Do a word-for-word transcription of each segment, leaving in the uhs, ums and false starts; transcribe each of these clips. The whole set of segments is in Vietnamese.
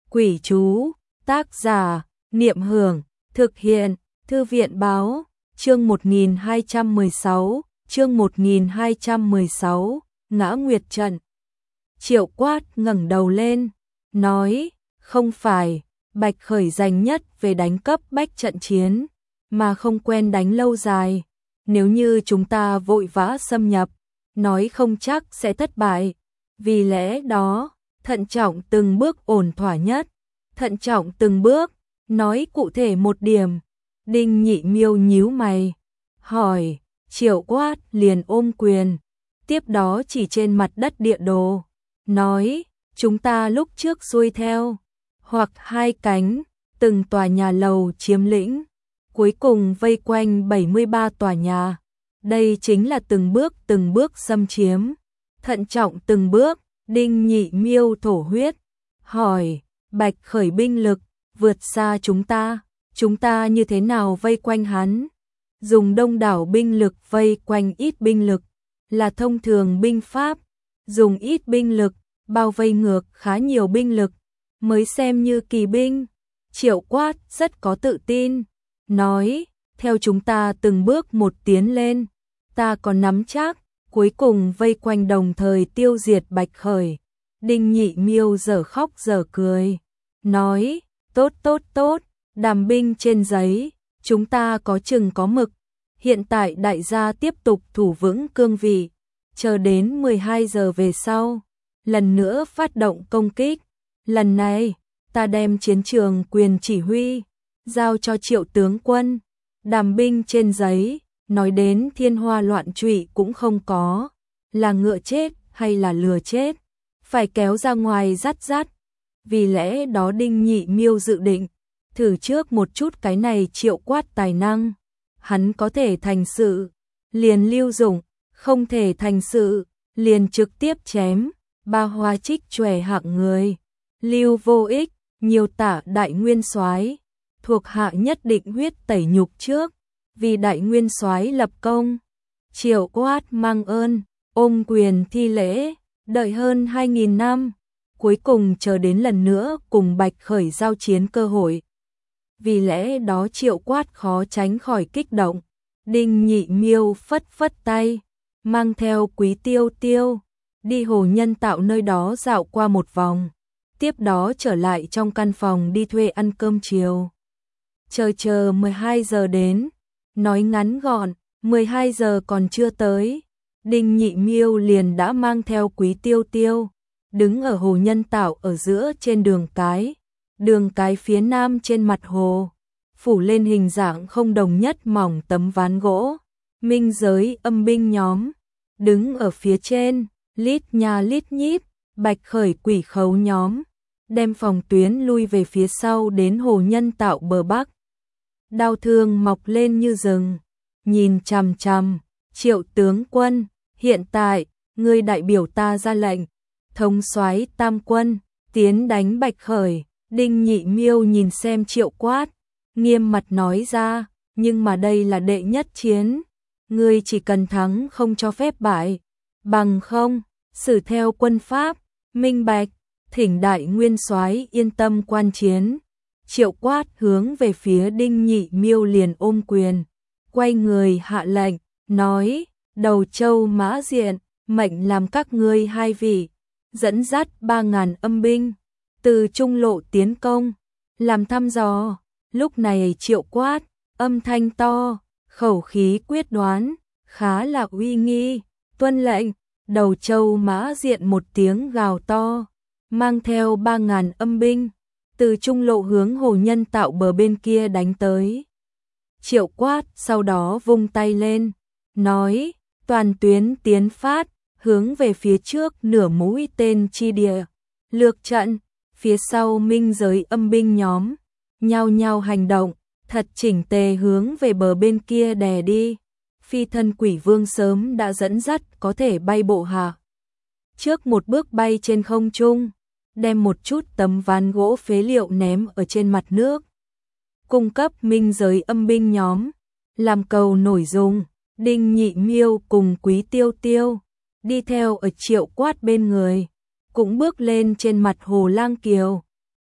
Quỷ chú, tác giả, Niệm Hưởng, thực hiện, Thư viện báo, chương một nghìn hai trăm mười sáu, chương một nghìn hai trăm mười sáu, Ngã Nguyệt Trận. Triệu Quát ngẩng đầu lên, nói, không phải, Bạch Khởi dành nhất về đánh cấp bách trận chiến, mà không quen đánh lâu dài. Nếu như chúng ta vội vã xâm nhập, nói không chắc sẽ thất bại. Vì lẽ đó, thận trọng từng bước ổn thỏa nhất. Thận trọng từng bước, nói cụ thể một điểm. Đinh Nhị Miêu nhíu mày, hỏi, Triệu Quát liền ôm quyền. Tiếp đó chỉ trên mặt đất địa đồ, nói, chúng ta lúc trước xuôi theo, hoặc hai cánh, từng tòa nhà lầu chiếm lĩnh, cuối cùng vây quanh bảy mươi ba tòa nhà. Đây chính là từng bước từng bước xâm chiếm. Thận trọng từng bước, Đinh Nhị Miêu thổ huyết, hỏi, Bạch Khởi binh lực vượt xa chúng ta, chúng ta như thế nào vây quanh hắn? Dùng đông đảo binh lực vây quanh ít binh lực là thông thường binh pháp, dùng ít binh lực bao vây ngược khá nhiều binh lực mới xem như kỳ binh. Triệu Quát rất có tự tin, nói, theo chúng ta từng bước một tiến lên, ta còn nắm chắc cuối cùng vây quanh đồng thời tiêu diệt Bạch Khởi. Đinh Nhị Miêu dở khóc dở cười, nói, tốt tốt tốt, đàm binh trên giấy, chúng ta có chừng có mực. Hiện tại đại gia tiếp tục thủ vững cương vị, chờ đến mười hai giờ về sau, lần nữa phát động công kích. Lần này, ta đem chiến trường quyền chỉ huy, giao cho Triệu tướng quân. Đàm binh trên giấy, nói đến thiên hoa loạn trụy cũng không có, là ngựa chết hay là lừa chết, phải kéo ra ngoài dắt dắt. Vì lẽ đó Đinh Nhị Miêu dự định, thử trước một chút cái này Triệu Quát tài năng. Hắn có thể thành sự, liền lưu dụng, không thể thành sự, liền trực tiếp chém. Ba hoa trích chòe hạng người, lưu vô ích, nhiều tả đại nguyên soái, thuộc hạ nhất định huyết tẩy nhục trước, vì đại nguyên soái lập công. Triệu Quát mang ơn, ôm quyền thi lễ, đợi hơn hai nghìn năm, cuối cùng chờ đến lần nữa cùng Bạch Khởi giao chiến cơ hội. Vì lẽ đó Triệu Quát khó tránh khỏi kích động. Đinh Nhị Miêu phất phất tay, mang theo Quý Tiêu Tiêu, đi hồ nhân tạo nơi đó dạo qua một vòng, tiếp đó trở lại trong căn phòng đi thuê ăn cơm chiều. Chờ chờ mười hai giờ đến, nói ngắn gọn, mười hai giờ còn chưa tới, Đinh Nhị Miêu liền đã mang theo Quý Tiêu Tiêu, đứng ở hồ nhân tạo ở giữa trên đường cái. Đường cái phía nam trên mặt hồ, phủ lên hình dạng không đồng nhất mỏng tấm ván gỗ. Minh giới âm binh nhóm, đứng ở phía trên, lít nha lít nhít, Bạch Khởi quỷ khấu nhóm, đem phòng tuyến lui về phía sau đến hồ nhân tạo bờ bắc. Đao thương mọc lên như rừng, nhìn chằm chằm, Triệu tướng quân, hiện tại, ngươi đại biểu ta ra lệnh, thống soái tam quân, tiến đánh Bạch Khởi. Đinh Nhị Miêu nhìn xem Triệu Quát, nghiêm mặt nói ra, nhưng mà đây là đệ nhất chiến, ngươi chỉ cần thắng không cho phép bại, bằng không, xử theo quân pháp, minh bạch, thỉnh đại nguyên soái yên tâm quan chiến. Triệu Quát hướng về phía Đinh Nhị Miêu liền ôm quyền, quay người hạ lệnh, nói, Đầu Châu Mã Diện, mệnh làm các ngươi hai vị, dẫn dắt ba ngàn âm binh, từ trung lộ tiến công, làm thăm dò. Lúc này Triệu Quát, âm thanh to, khẩu khí quyết đoán, khá là uy nghi, tuân lệnh. Đầu Châu Mã Diện một tiếng gào to, mang theo ba ngàn âm binh, từ trung lộ hướng hồ nhân tạo bờ bên kia đánh tới. Triệu Quát sau đó vung tay lên, nói, toàn tuyến tiến phát, hướng về phía trước nửa mũi tên chi địa, lược trận. Phía sau minh giới âm binh nhóm, nhao nhao hành động, thật chỉnh tề hướng về bờ bên kia đè đi. Phi thân quỷ vương sớm đã dẫn dắt có thể bay bộ hạ. Trước một bước bay trên không trung, đem một chút tấm ván gỗ phế liệu ném ở trên mặt nước. Cung cấp minh giới âm binh nhóm, làm cầu nổi dùng. Đinh Nhị Miêu cùng Quý Tiêu Tiêu, đi theo ở Triệu Quát bên người, cũng bước lên trên mặt hồ Lang Kiều,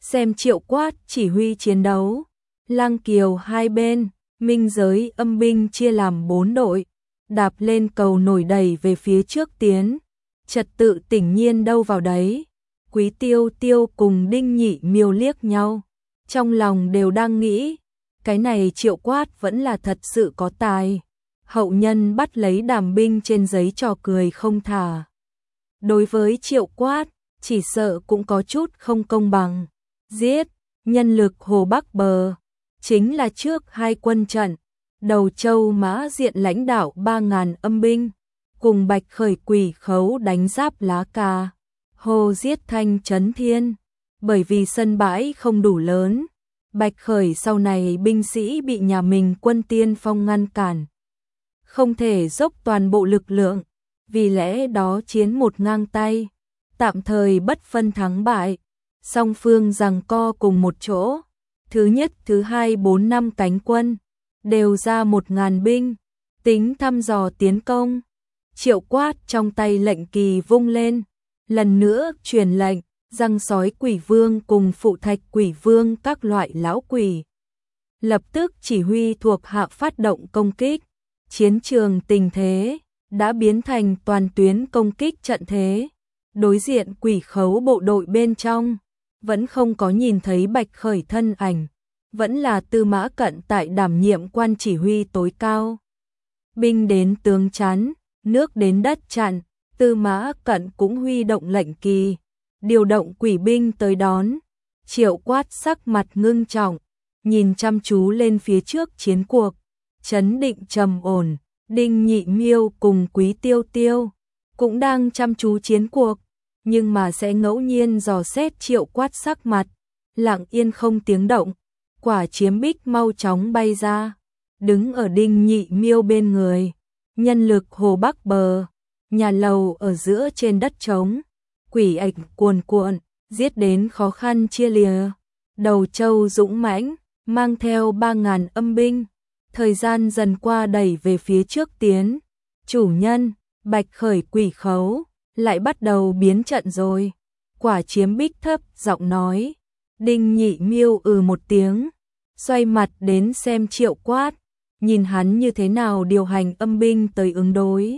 xem Triệu Quát chỉ huy chiến đấu. Lăng Kiều hai bên, minh giới âm binh chia làm bốn đội, đạp lên cầu nổi đầy về phía trước tiến. Trật tự tĩnh nhiên đâu vào đấy. Quý Tiêu Tiêu cùng Đinh Nhị Miêu liếc nhau, trong lòng đều đang nghĩ, cái này Triệu Quát vẫn là thật sự có tài. Hậu nhân bắt lấy đàm binh trên giấy trò cười không thả. Đối với Triệu Quát, chỉ sợ cũng có chút không công bằng. Giết, nhân lực Hồ Bắc bờ, chính là trước hai quân trận, Đầu Châu Mã Diện lãnh đạo ba ngàn âm binh, cùng Bạch Khởi Quỷ Khấu đánh giáp lá cà, Hồ giết thanh trấn thiên. Bởi vì sân bãi không đủ lớn, Bạch Khởi sau này binh sĩ bị nhà mình quân tiên phong ngăn cản, không thể dốc toàn bộ lực lượng, vì lẽ đó chiến một ngang tay, tạm thời bất phân thắng bại, song phương giằng co cùng một chỗ. Thứ nhất, thứ hai, bốn năm cánh quân đều ra một ngàn binh, tính thăm dò tiến công. Triệu Quát trong tay lệnh kỳ vung lên, lần nữa truyền lệnh, răng sói quỷ vương cùng phụ thạch quỷ vương các loại lão quỷ lập tức chỉ huy thuộc hạ phát động công kích. Chiến trường tình thế đã biến thành toàn tuyến công kích trận thế. Đối diện Quỷ Khấu bộ đội bên trong vẫn không có nhìn thấy Bạch Khởi thân ảnh, vẫn là Tư Mã Cận tại đảm nhiệm quan chỉ huy tối cao. Binh đến tướng chắn, nước đến đất chặn, Tư Mã Cận cũng huy động lệnh kỳ, điều động quỷ binh tới đón. Triệu Quát sắc mặt ngưng trọng, nhìn chăm chú lên phía trước chiến cuộc, trấn định trầm ổn. Đinh Nhị Miêu cùng Quý Tiêu Tiêu cũng đang chăm chú chiến cuộc, nhưng mà sẽ ngẫu nhiên dò xét Triệu Quát sắc mặt, lặng yên không tiếng động. Quả chiếm bích mau chóng bay ra, đứng ở Đinh Nhị Miêu bên người. Nhân lực Hồ Bắc bờ, nhà lầu ở giữa trên đất trống, quỷ ảnh cuồn cuộn, giết đến khó khăn chia lìa. Đầu Châu dũng mãnh, mang theo ba ngàn âm binh, thời gian dần qua đẩy về phía trước tiến. Chủ nhân, Bạch Khởi Quỷ Khấu lại bắt đầu biến trận rồi. Quả chiếm bích thấp giọng nói. Đinh Nhị Miêu ừ một tiếng, xoay mặt đến xem Triệu Quát, nhìn hắn như thế nào điều hành âm binh tới ứng đối.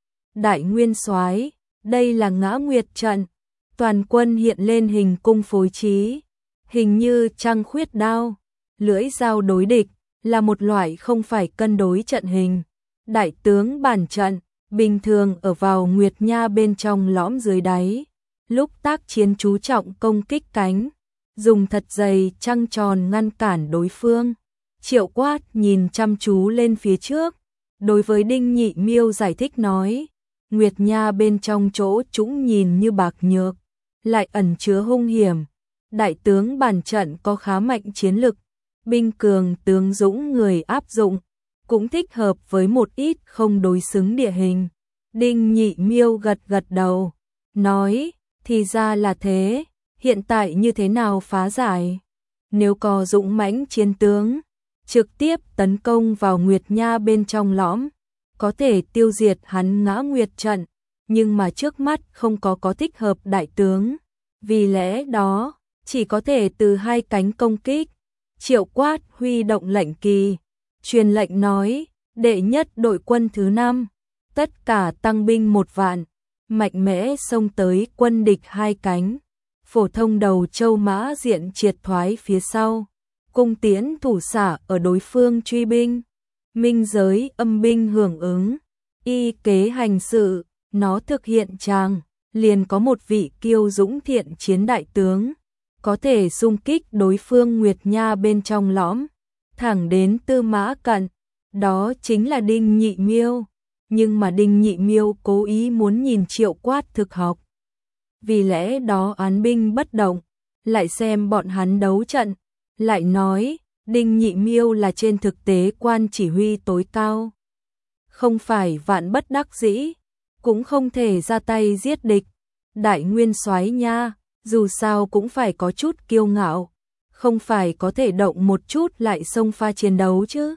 Đại Nguyên Soái, đây là Ngã Nguyệt trận, toàn quân hiện lên hình cung phối trí, hình như trăng khuyết đao, lưỡi dao đối địch, là một loại không phải cân đối trận hình. Đại tướng bản trận, bình thường ở vào Nguyệt Nha bên trong lõm dưới đáy, lúc tác chiến chú trọng công kích cánh, dùng thật dày trăng tròn ngăn cản đối phương. Triệu Quát nhìn chăm chú lên phía trước, đối với Đinh Nhị Miêu giải thích nói, Nguyệt Nha bên trong chỗ trũng nhìn như bạc nhược, lại ẩn chứa hung hiểm. Đại tướng bản trận có khá mạnh chiến lực, binh cường tướng dũng người áp dụng, cũng thích hợp với một ít không đối xứng địa hình. Đinh Nhị Miêu gật gật đầu, nói, thì ra là thế, hiện tại như thế nào phá giải? Nếu có dũng mãnh chiến tướng, trực tiếp tấn công vào Nguyệt Nha bên trong lõm, có thể tiêu diệt hắn Ngã Nguyệt trận, nhưng mà trước mắt không có có thích hợp đại tướng, vì lẽ đó, chỉ có thể từ hai cánh công kích. Triệu Quát huy động lệnh kỳ, truyền lệnh nói, đệ nhất đội quân thứ năm, tất cả tăng binh một vạn, mạnh mẽ xông tới quân địch hai cánh. Phổ thông Đầu Châu Mã Diện triệt thoái phía sau, cung tiễn thủ xả ở đối phương truy binh. Minh giới âm binh hưởng ứng, y kế hành sự, nó thực hiện tràng, liền có một vị kiêu dũng thiện chiến đại tướng, có thể xung kích đối phương Nguyệt Nha bên trong lõm, thẳng đến Tư Mã Cận, đó chính là Đinh Nhị Miêu. Nhưng mà Đinh Nhị Miêu cố ý muốn nhìn Triệu Quát thực học, vì lẽ đó án binh bất động, lại xem bọn hắn đấu trận, lại nói, Đinh Nhị Miêu là trên thực tế quan chỉ huy tối cao, không phải vạn bất đắc dĩ, cũng không thể ra tay giết địch. Đại Nguyên Soái nha, dù sao cũng phải có chút kiêu ngạo, không phải có thể động một chút lại xông pha chiến đấu chứ.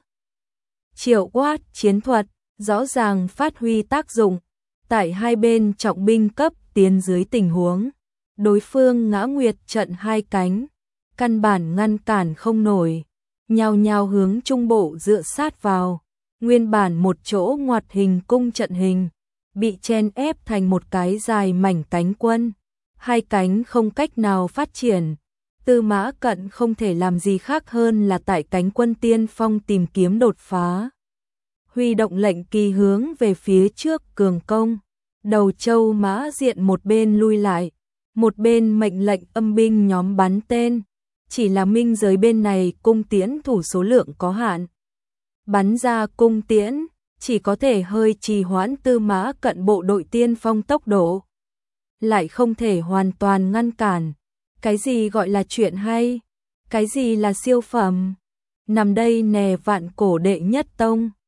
Triệu Quát chiến thuật rõ ràng phát huy tác dụng, tại hai bên trọng binh cấp tiến dưới tình huống đối phương Ngã Nguyệt trận hai cánh, căn bản ngăn cản không nổi, nhao nhao hướng trung bộ dựa sát vào. Nguyên bản một chỗ ngoặt hình cung trận hình, bị chen ép thành một cái dài mảnh cánh quân, hai cánh không cách nào phát triển. Tư Mã Cận không thể làm gì khác hơn là tại cánh quân tiên phong tìm kiếm đột phá. Huy động lệnh kỳ hướng về phía trước cường công, Đầu Châu Mã Diện một bên lui lại, một bên mệnh lệnh âm binh nhóm bắn tên, chỉ là minh giới bên này cung tiễn thủ số lượng có hạn. Bắn ra cung tiễn, chỉ có thể hơi trì hoãn Tư Mã Cận bộ đội tiên phong tốc độ, lại không thể hoàn toàn ngăn cản. Cái gì gọi là chuyện hay? Cái gì là siêu phẩm? Nằm đây nè vạn cổ đệ nhất tông.